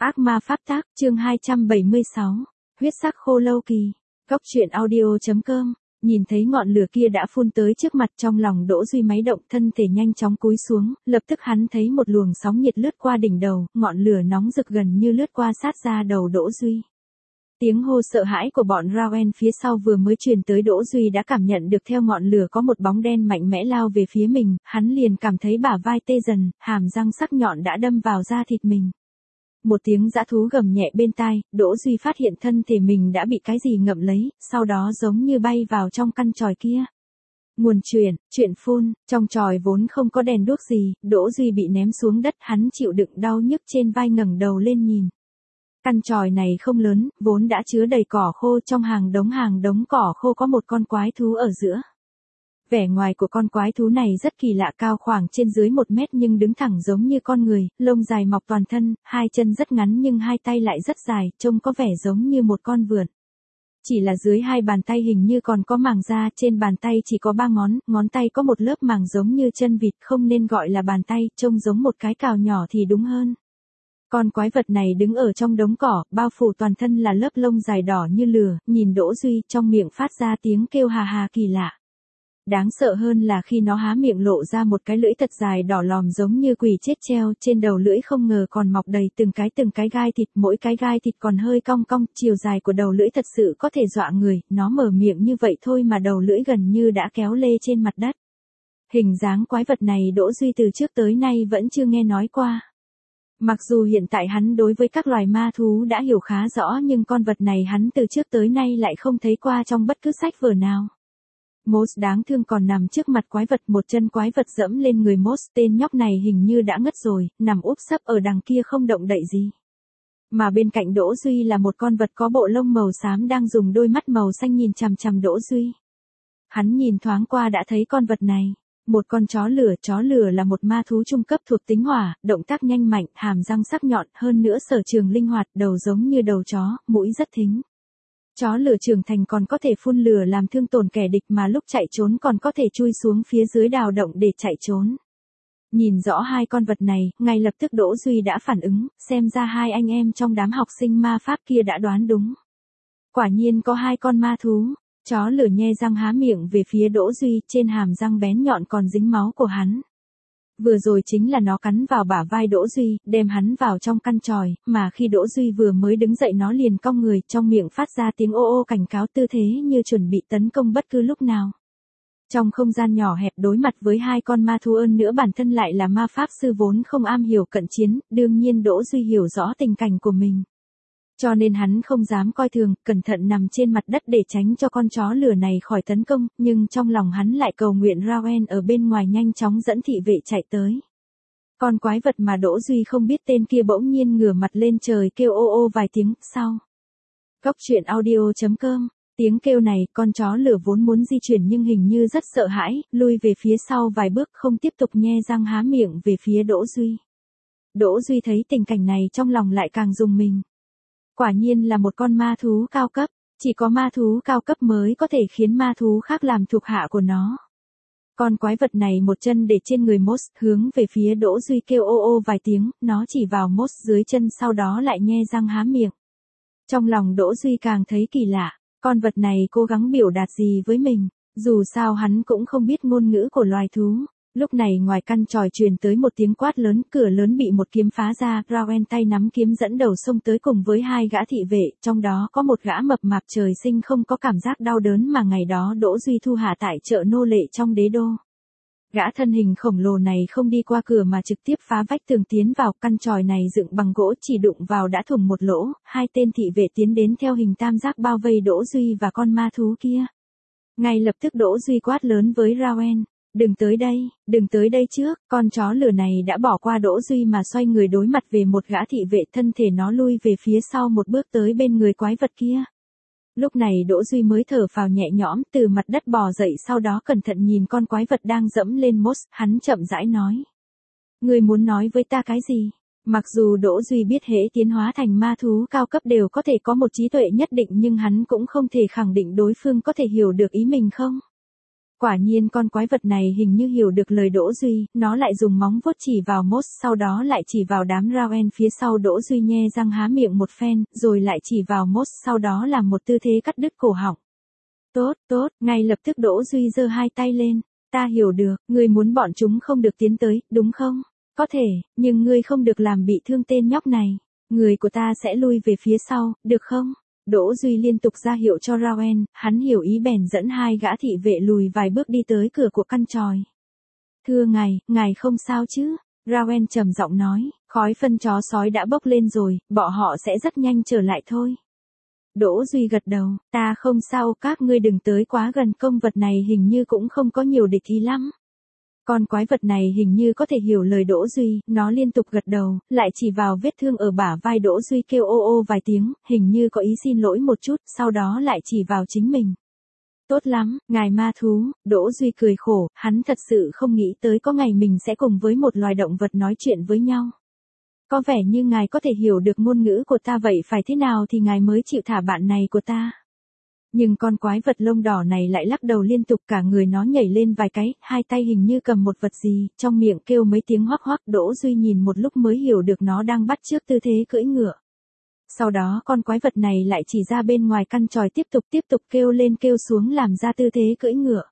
Ác ma pháp tác, chương 276. Huyết sắc khô lâu kỳ. Góc truyện audio.com. Nhìn thấy ngọn lửa kia đã phun tới trước mặt, trong lòng Đỗ Duy máy động, thân thể nhanh chóng cúi xuống, lập tức hắn thấy một luồng sóng nhiệt lướt qua đỉnh đầu, ngọn lửa nóng rực gần như lướt qua sát ra đầu Đỗ Duy. Tiếng hô sợ hãi của bọn Rawen phía sau vừa mới truyền tới, Đỗ Duy đã cảm nhận được theo ngọn lửa có một bóng đen mạnh mẽ lao về phía mình, hắn liền cảm thấy bả vai tê dần, hàm răng sắc nhọn đã đâm vào da thịt mình. Một tiếng dã thú gầm nhẹ bên tai, Đỗ Duy phát hiện thân thể mình đã bị cái gì ngậm lấy, sau đó giống như bay vào trong căn chòi kia. Nguồn chuyện phun, trong chòi vốn không có đèn đuốc gì, Đỗ Duy bị ném xuống đất, hắn chịu đựng đau nhức trên vai ngẩng đầu lên nhìn. Căn chòi này không lớn, vốn đã chứa đầy cỏ khô, trong hàng đống cỏ khô có một con quái thú ở giữa. Vẻ ngoài của con quái thú này rất kỳ lạ, cao khoảng trên dưới 1 mét nhưng đứng thẳng giống như con người, lông dài mọc toàn thân, hai chân rất ngắn nhưng hai tay lại rất dài, trông có vẻ giống như một con vượn. Chỉ là dưới hai bàn tay hình như còn có màng da, trên bàn tay chỉ có 3 ngón tay có một lớp màng giống như chân vịt, không nên gọi là bàn tay, trông giống một cái cào nhỏ thì đúng hơn. Con quái vật này đứng ở trong đống cỏ, bao phủ toàn thân là lớp lông dài đỏ như lửa, nhìn Đỗ Duy, trong miệng phát ra tiếng kêu hà hà kỳ lạ. Đáng sợ hơn là khi nó há miệng lộ ra một cái lưỡi thật dài đỏ lòm giống như quỷ chết treo, trên đầu lưỡi không ngờ còn mọc đầy từng cái gai thịt, mỗi cái gai thịt còn hơi cong cong, chiều dài của đầu lưỡi thật sự có thể dọa người, nó mở miệng như vậy thôi mà đầu lưỡi gần như đã kéo lê trên mặt đất. Hình dáng quái vật này Đỗ Duy từ trước tới nay vẫn chưa nghe nói qua. Mặc dù hiện tại hắn đối với các loài ma thú đã hiểu khá rõ nhưng con vật này hắn từ trước tới nay lại không thấy qua trong bất cứ sách vở nào. Moss đáng thương còn nằm trước mặt quái vật, một chân quái vật dẫm lên người Moss, tên nhóc này hình như đã ngất rồi, nằm úp sấp ở đằng kia không động đậy gì. Mà bên cạnh Đỗ Duy là một con vật có bộ lông màu xám đang dùng đôi mắt màu xanh nhìn chằm chằm Đỗ Duy. Hắn nhìn thoáng qua đã thấy con vật này. Một con chó lửa là một ma thú trung cấp thuộc tính hỏa, động tác nhanh mạnh, hàm răng sắc nhọn, hơn nữa sở trường linh hoạt, đầu giống như đầu chó, mũi rất thính. Chó lửa trưởng thành còn có thể phun lửa làm thương tổn kẻ địch, mà lúc chạy trốn còn có thể chui xuống phía dưới đào động để chạy trốn. Nhìn rõ hai con vật này, ngay lập tức Đỗ Duy đã phản ứng, xem ra hai anh em trong đám học sinh ma pháp kia đã đoán đúng. Quả nhiên có hai con ma thú. Chó lửa nhe răng há miệng về phía Đỗ Duy, trên hàm răng bén nhọn còn dính máu của hắn. Vừa rồi chính là nó cắn vào bả vai Đỗ Duy, đem hắn vào trong căn chòi, mà khi Đỗ Duy vừa mới đứng dậy nó liền cong người, trong miệng phát ra tiếng ô ô cảnh cáo, tư thế như chuẩn bị tấn công bất cứ lúc nào. Trong không gian nhỏ hẹp đối mặt với hai con ma thú, hơn nữa bản thân lại là ma pháp sư vốn không am hiểu cận chiến, đương nhiên Đỗ Duy hiểu rõ tình cảnh của mình. Cho nên hắn không dám coi thường, cẩn thận nằm trên mặt đất để tránh cho con chó lửa này khỏi tấn công, nhưng trong lòng hắn lại cầu nguyện Rawen ở bên ngoài nhanh chóng dẫn thị vệ chạy tới. Con quái vật mà Đỗ Duy không biết tên kia bỗng nhiên ngửa mặt lên trời kêu ô ô vài tiếng, sau. Góc truyện audio.com. Tiếng kêu này, con chó lửa vốn muốn di chuyển nhưng hình như rất sợ hãi, lui về phía sau vài bước, không tiếp tục nhe răng há miệng về phía Đỗ Duy. Đỗ Duy thấy tình cảnh này trong lòng lại càng rùng mình. Quả nhiên là một con ma thú cao cấp, chỉ có ma thú cao cấp mới có thể khiến ma thú khác làm thuộc hạ của nó. Con quái vật này một chân để trên người Moss, hướng về phía Đỗ Duy kêu ô ô vài tiếng, nó chỉ vào Moss dưới chân sau đó lại nhe răng há miệng. Trong lòng Đỗ Duy càng thấy kỳ lạ, con vật này cố gắng biểu đạt gì với mình, dù sao hắn cũng không biết ngôn ngữ của loài thú. Lúc này ngoài căn chòi truyền tới một tiếng quát lớn, cửa lớn bị một kiếm phá ra, Rawen tay nắm kiếm dẫn đầu xông tới cùng với hai gã thị vệ, trong đó có một gã mập mạp trời sinh không có cảm giác đau đớn mà ngày đó Đỗ Duy thu hạ tại chợ nô lệ trong đế đô. Gã thân hình khổng lồ này không đi qua cửa mà trực tiếp phá vách tường tiến vào, căn chòi này dựng bằng gỗ, chỉ đụng vào đã thủng một lỗ, hai tên thị vệ tiến đến theo hình tam giác bao vây Đỗ Duy và con ma thú kia. Ngay lập tức Đỗ Duy quát lớn với Rawen. Đừng tới đây trước, con chó lửa này đã bỏ qua Đỗ Duy mà xoay người đối mặt về một gã thị vệ, thân thể nó lui về phía sau một bước tới bên người quái vật kia. Lúc này Đỗ Duy mới thở phào nhẹ nhõm, từ mặt đất bò dậy, sau đó cẩn thận nhìn con quái vật đang dẫm lên Moss, hắn chậm rãi nói. Ngươi muốn nói với ta cái gì? Mặc dù Đỗ Duy biết hễ tiến hóa thành ma thú cao cấp đều có thể có một trí tuệ nhất định nhưng hắn cũng không thể khẳng định đối phương có thể hiểu được ý mình không. Quả nhiên con quái vật này hình như hiểu được lời Đỗ Duy, nó lại dùng móng vuốt chỉ vào Moss, sau đó lại chỉ vào đám Rowan phía sau. Đỗ Duy nhe răng há miệng một phen, rồi lại chỉ vào Moss, sau đó làm một tư thế cắt đứt cổ họng. Tốt, tốt, ngay lập tức Đỗ Duy giơ hai tay lên. Ta hiểu được, ngươi muốn bọn chúng không được tiến tới, đúng không? Có thể, nhưng ngươi không được làm bị thương tên nhóc này. Người của ta sẽ lui về phía sau, được không? Đỗ Duy liên tục ra hiệu cho Rowan, hắn hiểu ý bèn dẫn hai gã thị vệ lùi vài bước đi tới cửa của căn tròi. Thưa ngài không sao chứ? Rowan trầm giọng nói, khói phân chó sói đã bốc lên rồi, bọn họ sẽ rất nhanh trở lại thôi. Đỗ Duy gật đầu, ta không sao, các ngươi đừng tới quá gần, công vật này hình như cũng không có nhiều địch ý lắm. Con quái vật này hình như có thể hiểu lời Đỗ Duy, nó liên tục gật đầu, lại chỉ vào vết thương ở bả vai Đỗ Duy kêu ô ô vài tiếng, hình như có ý xin lỗi một chút, sau đó lại chỉ vào chính mình. Tốt lắm, ngài ma thú, Đỗ Duy cười khổ, hắn thật sự không nghĩ tới có ngày mình sẽ cùng với một loài động vật nói chuyện với nhau. Có vẻ như ngài có thể hiểu được ngôn ngữ của ta, vậy phải thế nào thì ngài mới chịu thả bạn này của ta? Nhưng con quái vật lông đỏ này lại lắc đầu liên tục, cả người nó nhảy lên vài cái, hai tay hình như cầm một vật gì, trong miệng kêu mấy tiếng hoắc hoắc. Đỗ Duy nhìn một lúc mới hiểu được nó đang bắt chước tư thế cưỡi ngựa. Sau đó con quái vật này lại chỉ ra bên ngoài căn tròi, tiếp tục kêu lên kêu xuống làm ra tư thế cưỡi ngựa.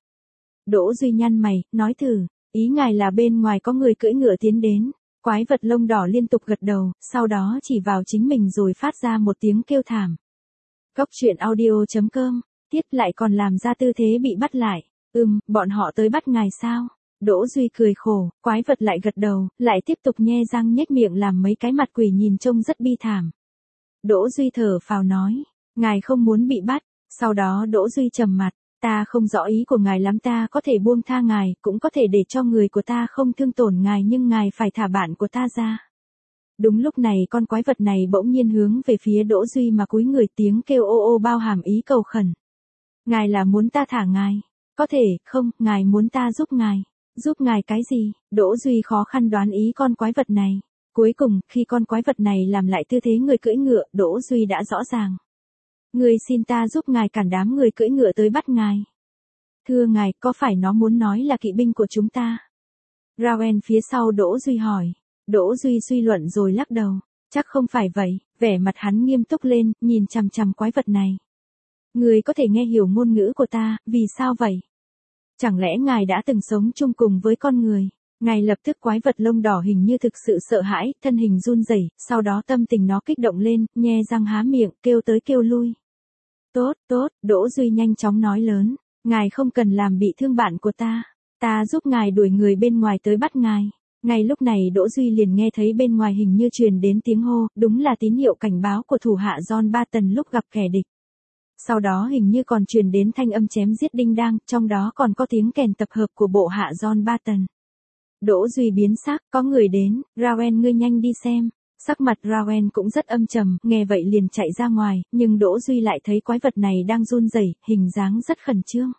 Đỗ Duy nhăn mày, nói thử, ý ngài là bên ngoài có người cưỡi ngựa tiến đến. Quái vật lông đỏ liên tục gật đầu, sau đó chỉ vào chính mình rồi phát ra một tiếng kêu thảm. Góc truyện audio.com, Tiết lại còn làm ra tư thế bị bắt lại. Bọn họ tới bắt ngài sao? Đỗ Duy cười khổ, quái vật lại gật đầu, lại tiếp tục nhe răng nhếch miệng làm mấy cái mặt quỷ nhìn trông rất bi thảm. Đỗ Duy thở phào nói, ngài không muốn bị bắt. Sau đó Đỗ Duy trầm mặt, ta không rõ ý của ngài lắm, ta có thể buông tha ngài, cũng có thể để cho người của ta không thương tổn ngài, nhưng ngài phải thả bạn của ta ra. Đúng lúc này con quái vật này bỗng nhiên hướng về phía Đỗ Duy mà cúi người, tiếng kêu ô ô bao hàm ý cầu khẩn. Ngài là muốn ta thả ngài? Có thể, không, ngài muốn ta giúp ngài. Giúp ngài cái gì? Đỗ Duy khó khăn đoán ý con quái vật này. Cuối cùng, khi con quái vật này làm lại tư thế người cưỡi ngựa, Đỗ Duy đã rõ ràng. Người xin ta giúp ngài cản đám người cưỡi ngựa tới bắt ngài. Thưa ngài, có phải nó muốn nói là kỵ binh của chúng ta? Rowan phía sau Đỗ Duy hỏi. Đỗ Duy suy luận rồi lắc đầu. Chắc không phải vậy, vẻ mặt hắn nghiêm túc lên, nhìn chằm chằm quái vật này. Người có thể nghe hiểu ngôn ngữ của ta, vì sao vậy? Chẳng lẽ ngài đã từng sống chung cùng với con người? Ngay lập tức quái vật lông đỏ hình như thực sự sợ hãi, thân hình run rẩy, sau đó tâm tình nó kích động lên, nhe răng há miệng, kêu tới kêu lui. Tốt, tốt, Đỗ Duy nhanh chóng nói lớn, ngài không cần làm bị thương bạn của ta. Ta giúp ngài đuổi người bên ngoài tới bắt ngài. Ngay lúc này Đỗ Duy liền nghe thấy bên ngoài hình như truyền đến tiếng hô, đúng là tín hiệu cảnh báo của thủ hạ John Barton lúc gặp kẻ địch. Sau đó hình như còn truyền đến thanh âm chém giết đinh đang, trong đó còn có tiếng kèn tập hợp của bộ hạ John Barton. Đỗ Duy biến sắc, có người đến, Rowan ngươi nhanh đi xem. Sắc mặt Rowan cũng rất âm trầm, nghe vậy liền chạy ra ngoài, nhưng Đỗ Duy lại thấy quái vật này đang run rẩy, hình dáng rất khẩn trương.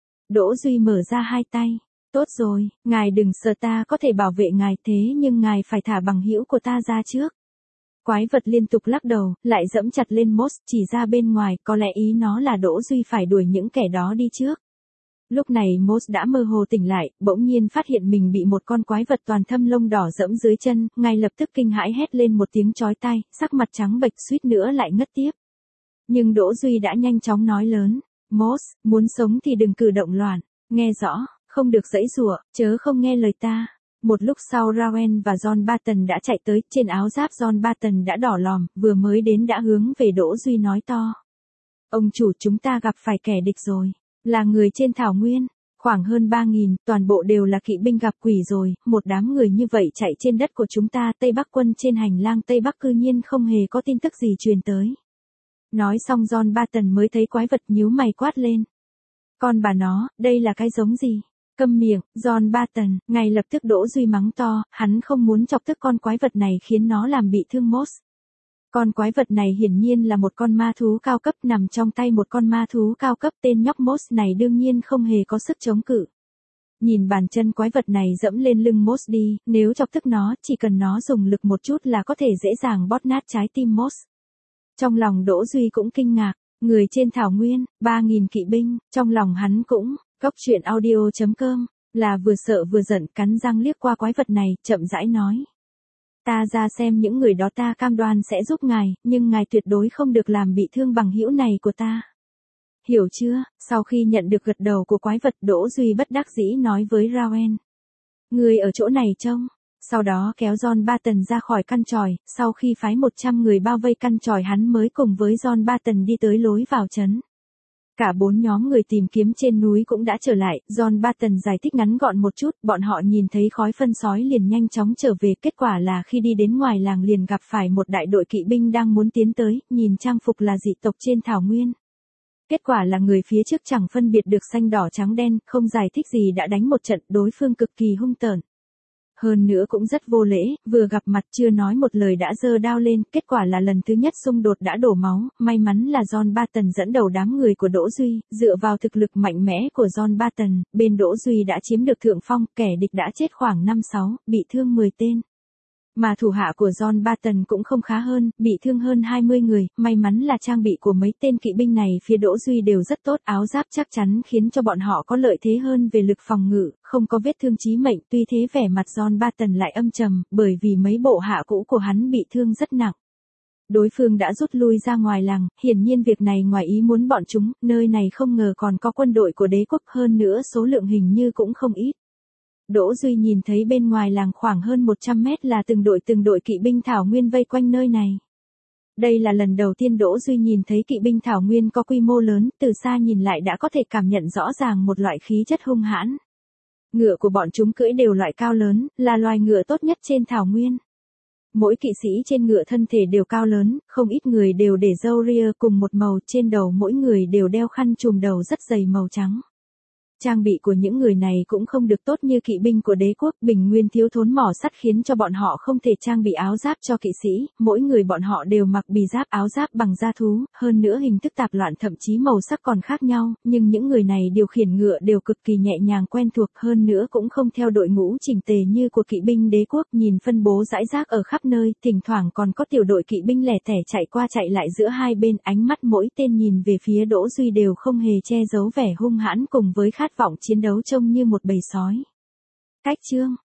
Đỗ Duy mở ra hai tay. Tốt rồi, ngài đừng sợ, ta có thể bảo vệ ngài, thế nhưng ngài phải thả bằng hữu của ta ra trước. Quái vật liên tục lắc đầu, lại dẫm chặt lên Moss, chỉ ra bên ngoài, có lẽ ý nó là Đỗ Duy phải đuổi những kẻ đó đi trước. Lúc này Moss đã mơ hồ tỉnh lại, bỗng nhiên phát hiện mình bị một con quái vật toàn thâm lông đỏ dẫm dưới chân, ngay lập tức kinh hãi hét lên một tiếng chói tai, sắc mặt trắng bệch suýt nữa lại ngất tiếp. Nhưng Đỗ Duy đã nhanh chóng nói lớn, Moss, muốn sống thì đừng cử động loạn, nghe rõ, không được giãy giụa, chớ không nghe lời ta. Một lúc sau Rowan và John Barton đã chạy tới, trên áo giáp John Barton đã đỏ lòm, vừa mới đến đã hướng về Đỗ Duy nói to. Ông chủ, chúng ta gặp phải kẻ địch rồi, là người trên thảo nguyên, khoảng hơn 3.000, toàn bộ đều là kỵ binh gặp quỷ rồi, một đám người như vậy chạy trên đất của chúng ta. Tây Bắc quân trên hành lang Tây Bắc cư nhiên không hề có tin tức gì truyền tới. Nói xong John Barton mới thấy quái vật nhíu mày quát lên. Con bà nó, đây là cái giống gì? Câm miệng, John Barton, ngay lập tức Đỗ Duy mắng to, hắn không muốn chọc tức con quái vật này khiến nó làm bị thương Moss. Con quái vật này hiển nhiên là một con ma thú cao cấp nằm trong tay một con ma thú cao cấp, tên nhóc Moss này đương nhiên không hề có sức chống cự. Nhìn bàn chân quái vật này dẫm lên lưng Moss đi, nếu chọc tức nó, chỉ cần nó dùng lực một chút là có thể dễ dàng bóp nát trái tim Moss. Trong lòng Đỗ Duy cũng kinh ngạc, người trên thảo nguyên, 3.000 kỵ binh, trong lòng hắn cũng Cóc truyện audio.com, là vừa sợ vừa giận cắn răng liếc qua quái vật này, chậm rãi nói. Ta ra xem những người đó ta cam đoan sẽ giúp ngài, nhưng ngài tuyệt đối không được làm bị thương bằng hữu này của ta. Hiểu chưa? Sau khi nhận được gật đầu của quái vật, Đỗ Duy bất đắc dĩ nói với Rowan. Người ở chỗ này trông. Sau đó kéo John Barton ra khỏi căn tròi, sau khi phái 100 người bao vây căn tròi hắn mới cùng với John Barton đi tới lối vào trấn. Cả 4 nhóm người tìm kiếm trên núi cũng đã trở lại, John Barton giải thích ngắn gọn một chút, bọn họ nhìn thấy khói phân sói liền nhanh chóng trở về, kết quả là khi đi đến ngoài làng liền gặp phải một đại đội kỵ binh đang muốn tiến tới, nhìn trang phục là dị tộc trên thảo nguyên. Kết quả là người phía trước chẳng phân biệt được xanh đỏ trắng đen, không giải thích gì đã đánh một trận, đối phương cực kỳ hung tợn. Hơn nữa cũng rất vô lễ, vừa gặp mặt chưa nói một lời đã giơ đao lên, kết quả là lần thứ nhất xung đột đã đổ máu, may mắn là John Barton dẫn đầu đám người của Đỗ Duy, dựa vào thực lực mạnh mẽ của John Barton, bên Đỗ Duy đã chiếm được thượng phong, kẻ địch đã chết khoảng 5-6, bị thương 10 tên. Mà thủ hạ của John Barton cũng không khá hơn, bị thương hơn 20 người, may mắn là trang bị của mấy tên kỵ binh này phía Đỗ Duy đều rất tốt, áo giáp chắc chắn khiến cho bọn họ có lợi thế hơn về lực phòng ngự, không có vết thương chí mệnh, tuy thế vẻ mặt John Barton lại âm trầm, bởi vì mấy bộ hạ cũ của hắn bị thương rất nặng. Đối phương đã rút lui ra ngoài làng, hiển nhiên việc này ngoài ý muốn bọn chúng, nơi này không ngờ còn có quân đội của đế quốc, hơn nữa số lượng hình như cũng không ít. Đỗ Duy nhìn thấy bên ngoài làng khoảng hơn 100 mét là từng đội kỵ binh thảo nguyên vây quanh nơi này. Đây là lần đầu tiên Đỗ Duy nhìn thấy kỵ binh thảo nguyên có quy mô lớn, từ xa nhìn lại đã có thể cảm nhận rõ ràng một loại khí chất hung hãn. Ngựa của bọn chúng cưỡi đều loại cao lớn, là loài ngựa tốt nhất trên thảo nguyên. Mỗi kỵ sĩ trên ngựa thân thể đều cao lớn, không ít người đều để râu ria cùng một màu, trên đầu mỗi người đều đeo khăn trùm đầu rất dày màu trắng. Trang bị của những người này cũng không được tốt như kỵ binh của đế quốc, bình nguyên thiếu thốn mỏ sắt khiến cho bọn họ không thể trang bị áo giáp cho kỵ sĩ, mỗi người bọn họ đều mặc bì giáp, áo giáp bằng da thú, hơn nữa hình thức tạp loạn thậm chí màu sắc còn khác nhau, nhưng những người này điều khiển ngựa đều cực kỳ nhẹ nhàng quen thuộc, hơn nữa cũng không theo đội ngũ chỉnh tề như của kỵ binh đế quốc, nhìn phân bố rải rác ở khắp nơi, thỉnh thoảng còn có tiểu đội kỵ binh lẻ tẻ chạy qua chạy lại giữa hai bên, ánh mắt mỗi tên nhìn về phía Đỗ Duy đều không hề che giấu vẻ hung hãn cùng với khát vọng chiến đấu trông như một bầy sói. Cách chương